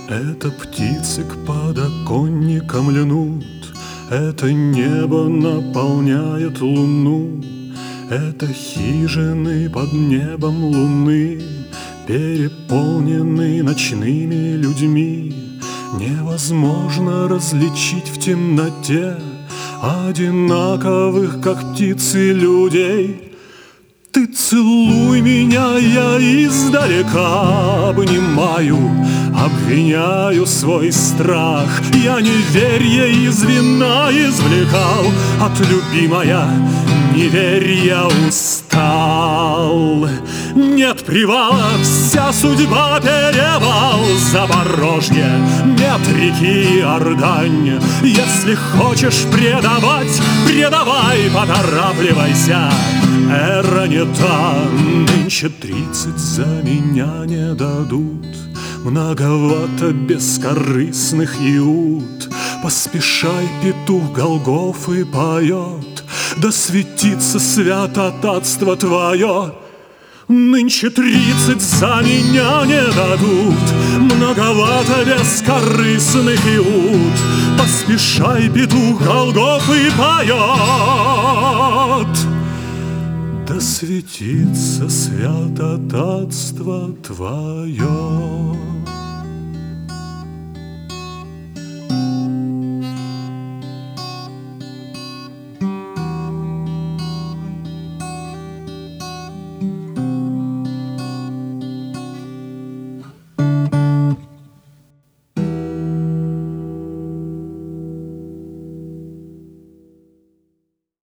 Это птицы к подоконникам льнут, это небо наполняет луну, это хижины под небом луны, переполнены ночными людьми. Невозможно различить в темноте одинаковых, как птицы, людей. Ты целуй меня, я издалека обнимаю, обвиняю свой страх. Я неверье из вина извлекал, от любимая неверья устал. Нет привала, вся судьба перевал, Запорожье, нет реки Иордань. Если хочешь предавать, предавай, поторапливайся. Эра не та, нынче 30 за меня не дадут. Многовато бескорыстных иуд. Поспешай, петух Голгофы поет, да светится святотатство твое. Нынче 30 за меня не дадут, многовато бескорыстных иуд. Поспешай, петух Голгофы поет, да светится святотатство твое.